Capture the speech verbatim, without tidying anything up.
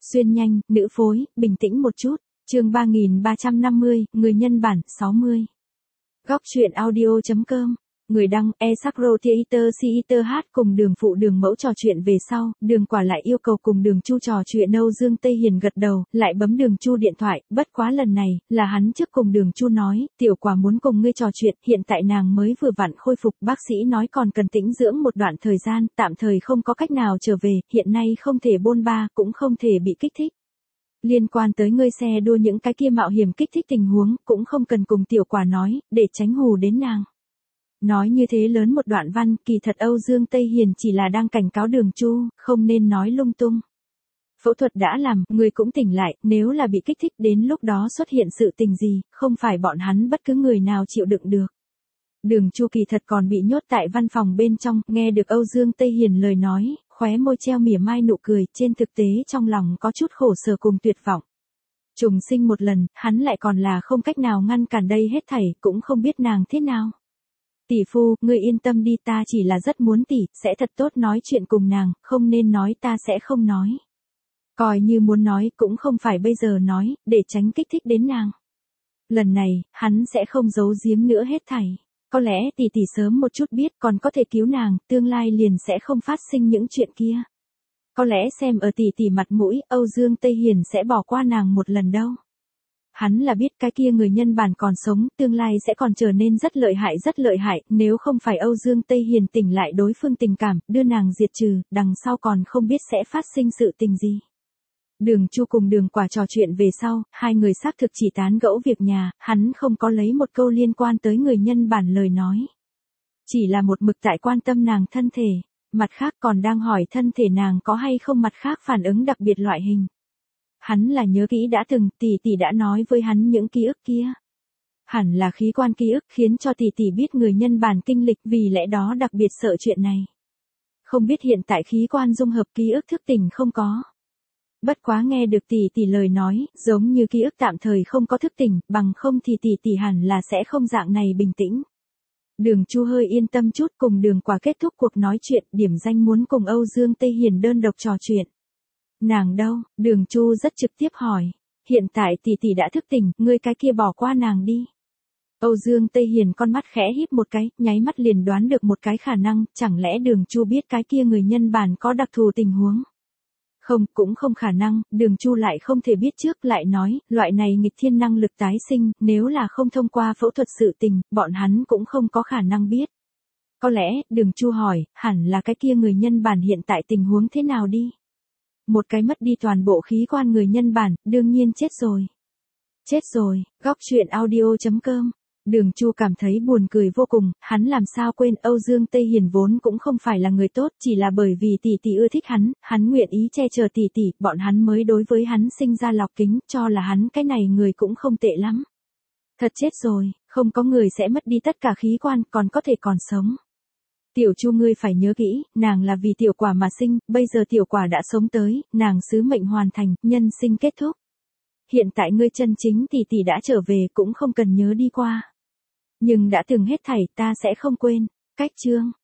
Xuyên nhanh, nữ phối, bình tĩnh một chút. Chương ba nghìn ba trăm năm mươi, người nhân bản, sáu mươi. Góc truyện audio chấm com. Người đăng, Esakro Theater Theater hát cùng đường phụ đường mẫu trò chuyện về sau, đường quả lại yêu cầu cùng đường Chu trò chuyện. Âu Dương Tây Hiền gật đầu, lại bấm đường Chu điện thoại, bất quá lần này, là hắn trước cùng đường Chu nói, tiểu quả muốn cùng ngươi trò chuyện, hiện tại nàng mới vừa vặn khôi phục, bác sĩ nói còn cần tĩnh dưỡng một đoạn thời gian, tạm thời không có cách nào trở về, hiện nay không thể bôn ba, cũng không thể bị kích thích. Liên quan tới ngươi xe đua những cái kia mạo hiểm kích thích tình huống, cũng không cần cùng tiểu quả nói, để tránh hù đến nàng. Nói như thế lớn một đoạn văn, kỳ thật Âu Dương Tây Hiền chỉ là đang cảnh cáo đường Chu, không nên nói lung tung. Phẫu thuật đã làm, người cũng tỉnh lại, nếu là bị kích thích đến lúc đó xuất hiện sự tình gì, không phải bọn hắn bất cứ người nào chịu đựng được. Đường Chu kỳ thật còn bị nhốt tại văn phòng bên trong, nghe được Âu Dương Tây Hiền lời nói, khóe môi treo mỉa mai nụ cười, trên thực tế trong lòng có chút khổ sở cùng tuyệt vọng. Trùng sinh một lần, hắn lại còn là không cách nào ngăn cản đây hết thảy, cũng không biết nàng thế nào. Tỷ phu, ngươi yên tâm đi, ta chỉ là rất muốn tỷ, sẽ thật tốt nói chuyện cùng nàng, không nên nói ta sẽ không nói. Coi như muốn nói, cũng không phải bây giờ nói, để tránh kích thích đến nàng. Lần này, hắn sẽ không giấu giếm nữa hết thảy. Có lẽ tỷ tỷ sớm một chút biết còn có thể cứu nàng, tương lai liền sẽ không phát sinh những chuyện kia. Có lẽ xem ở tỷ tỷ mặt mũi, Âu Dương Tây Hiền sẽ bỏ qua nàng một lần đâu. Hắn là biết cái kia người nhân bản còn sống, tương lai sẽ còn trở nên rất lợi hại rất lợi hại, nếu không phải Âu Dương Tây Hiền tỉnh lại đối phương tình cảm, đưa nàng diệt trừ, đằng sau còn không biết sẽ phát sinh sự tình gì. Đường Chu cùng đường quả trò chuyện về sau, hai người xác thực chỉ tán gẫu việc nhà, hắn không có lấy một câu liên quan tới người nhân bản lời nói. Chỉ là một mực tại quan tâm nàng thân thể, mặt khác còn đang hỏi thân thể nàng có hay không mặt khác phản ứng đặc biệt loại hình. Hắn là nhớ kỹ đã từng, tỷ tỷ đã nói với hắn những ký ức kia. Hẳn là khí quan ký ức khiến cho tỷ tỷ biết người nhân bản kinh lịch, vì lẽ đó đặc biệt sợ chuyện này. Không biết hiện tại khí quan dung hợp ký ức thức tỉnh không có. Bất quá nghe được tỷ tỷ lời nói, giống như ký ức tạm thời không có thức tỉnh, bằng không thì tỷ tỷ hẳn là sẽ không dạng này bình tĩnh. Đường Chu hơi yên tâm chút, cùng đường quả kết thúc cuộc nói chuyện, điểm danh muốn cùng Âu Dương Tây Hiền đơn độc trò chuyện. Nàng đâu? Đường Chu rất trực tiếp hỏi. Hiện tại tỷ tỷ đã thức tỉnh, ngươi cái kia bỏ qua nàng đi. Âu Dương Tây Hiền con mắt khẽ híp một cái, nháy mắt liền đoán được một cái khả năng, chẳng lẽ đường Chu biết cái kia người nhân bản có đặc thù tình huống. Không, cũng không khả năng, đường Chu lại không thể biết trước, lại nói, loại này nghịch thiên năng lực tái sinh, nếu là không thông qua phẫu thuật sự tình, bọn hắn cũng không có khả năng biết. Có lẽ, đường Chu hỏi, hẳn là cái kia người nhân bản hiện tại tình huống thế nào đi. Một cái mất đi toàn bộ khí quan người nhân bản, đương nhiên chết rồi. Chết rồi, góc truyện audio chấm com. Đường Chu cảm thấy buồn cười vô cùng, hắn làm sao quên Âu Dương Tây Hiền vốn cũng không phải là người tốt, chỉ là bởi vì tỷ tỷ ưa thích hắn, hắn nguyện ý che chở tỷ tỷ, bọn hắn mới đối với hắn sinh ra lọc kính, cho là hắn cái này người cũng không tệ lắm. Thật chết rồi, không có người sẽ mất đi tất cả khí quan, còn có thể còn sống. Tiểu Chu ngươi phải nhớ kỹ, nàng là vì tiểu quả mà sinh, bây giờ tiểu quả đã sống tới, nàng sứ mệnh hoàn thành, nhân sinh kết thúc. Hiện tại ngươi chân chính tỷ tỷ đã trở về, cũng không cần nhớ đi qua. Nhưng đã từng hết thảy, ta sẽ không quên. Cách chương.